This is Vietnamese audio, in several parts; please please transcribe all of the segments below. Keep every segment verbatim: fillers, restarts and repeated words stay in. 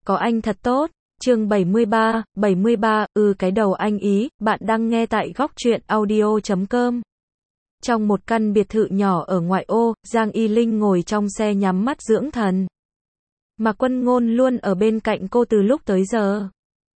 Có anh thật tốt. Chương bảy mươi ba, bảy mươi ba, ừ cái đầu anh ý, bạn đang nghe tại góc truyện audio chấm com. Trong một căn biệt thự nhỏ ở ngoại ô, Giang Y Linh ngồi trong xe nhắm mắt dưỡng thần. Mạc Quân Ngôn luôn ở bên cạnh cô từ lúc tới giờ.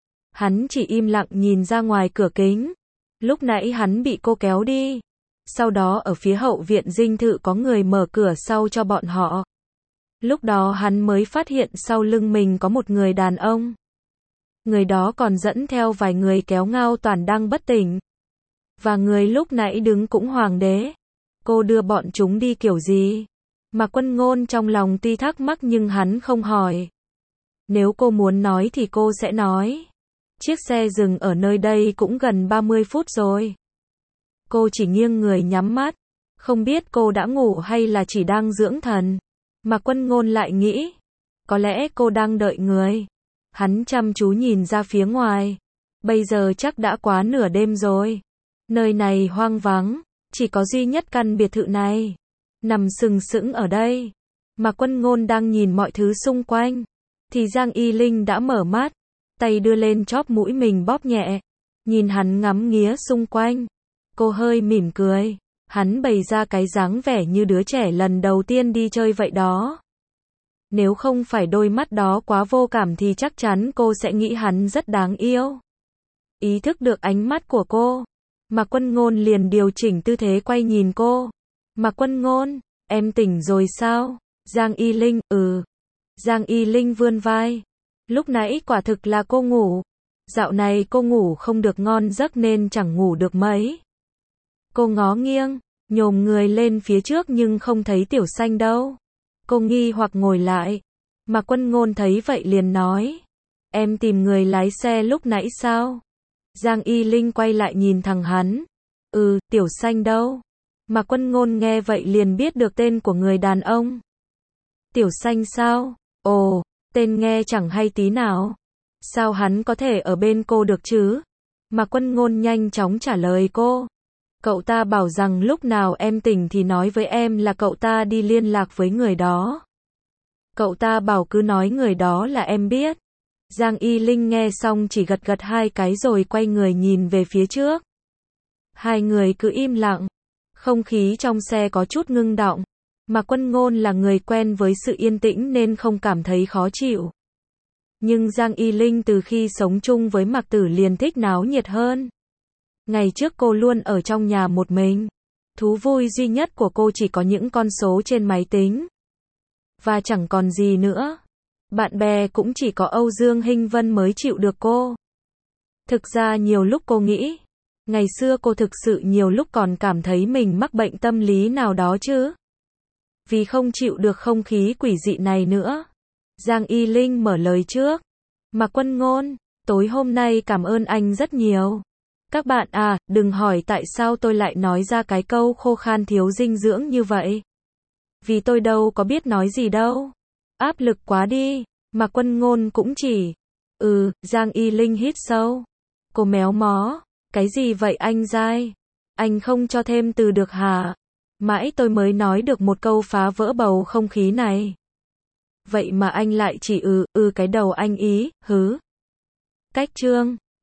Hắn chỉ im lặng nhìn ra ngoài cửa kính. Lúc nãy hắn bị cô kéo đi. Sau đó ở phía hậu viện dinh thự có người mở cửa sau cho bọn họ. Lúc đó hắn mới phát hiện sau lưng mình có một người đàn ông. Người đó còn dẫn theo vài người kéo Ngao Toàn đang bất tỉnh. Và người lúc nãy đứng cũng Hoàng đế. Cô đưa bọn chúng đi kiểu gì? Mạc Quân Ngôn trong lòng tuy thắc mắc nhưng hắn không hỏi. Nếu cô muốn nói thì cô sẽ nói. Chiếc xe dừng ở nơi đây cũng gần ba mươi phút rồi. Cô chỉ nghiêng người nhắm mắt. Không biết cô đã ngủ hay là chỉ đang dưỡng thần. Mạc Quân Ngôn lại nghĩ. Có lẽ cô đang đợi người. Hắn chăm chú nhìn ra phía ngoài. Bây giờ chắc đã quá nửa đêm rồi. Nơi này hoang vắng. Chỉ có duy nhất căn biệt thự này. Nằm sừng sững ở đây. Mạc Quân Ngôn đang nhìn mọi thứ xung quanh. Thì Giang Y Linh đã mở mắt. Tay đưa lên chóp mũi mình bóp nhẹ. Nhìn hắn ngắm nghía xung quanh. Cô hơi mỉm cười. Hắn bày ra cái dáng vẻ như đứa trẻ lần đầu tiên đi chơi vậy đó. Nếu không phải đôi mắt đó quá vô cảm thì chắc chắn cô sẽ nghĩ hắn rất đáng yêu. Ý thức được ánh mắt của cô. Mạc Quân Ngôn liền điều chỉnh tư thế quay nhìn cô. Mạc Quân Ngôn, em tỉnh rồi sao? Giang Y Linh, ừ. Giang Y Linh vươn vai. Lúc nãy quả thực là cô ngủ. Dạo này cô ngủ không được ngon giấc nên chẳng ngủ được mấy. Cô ngó nghiêng, nhổm người lên phía trước nhưng không thấy Tiểu Xanh đâu. Cô nghi hoặc ngồi lại. Mạc Quân Ngôn thấy vậy liền nói. Em tìm người lái xe lúc nãy sao? Giang Y Linh quay lại nhìn thằng hắn. Ừ, Tiểu Xanh đâu? Mạc Quân Ngôn nghe vậy liền biết được tên của người đàn ông. Tiểu Xanh sao? Ồ, tên nghe chẳng hay tí nào. Sao hắn có thể ở bên cô được chứ? Mạc Quân Ngôn nhanh chóng trả lời cô. Cậu ta bảo rằng lúc nào em tỉnh thì nói với em là cậu ta đi liên lạc với người đó. Cậu ta bảo cứ nói người đó là em biết. Giang Y Linh nghe xong chỉ gật gật hai cái rồi quay người nhìn về phía trước. Hai người cứ im lặng. Không khí trong xe có chút ngưng đọng. Mạc Quân Ngôn là người quen với sự yên tĩnh nên không cảm thấy khó chịu. Nhưng Giang Y Linh từ khi sống chung với Mạc Tử liền thích náo nhiệt hơn. Ngày trước cô luôn ở trong nhà một mình. Thú vui duy nhất của cô chỉ có những con số trên máy tính. Và chẳng còn gì nữa. Bạn bè cũng chỉ có Âu Dương Hinh Vân mới chịu được cô. Thực ra nhiều lúc cô nghĩ. Ngày xưa cô thực sự nhiều lúc còn cảm thấy mình mắc bệnh tâm lý nào đó chứ. Vì không chịu được không khí quỷ dị này nữa. Giang Y Linh mở lời trước. Mạc Quân Ngôn, tối hôm nay cảm ơn anh rất nhiều. Các bạn à, đừng hỏi tại sao tôi lại nói ra cái câu khô khan thiếu dinh dưỡng như vậy. Vì tôi đâu có biết nói gì đâu. Áp lực quá đi. Mạc Quân Ngôn cũng chỉ. Ừ, Giang Y Linh hít sâu. Cô méo mó. Cái gì vậy anh Giai? Anh không cho thêm từ được hả? Mãi tôi mới nói được một câu phá vỡ bầu không khí này. Vậy mà anh lại chỉ ừ, ừ cái đầu anh ý, hứ. Cách chương.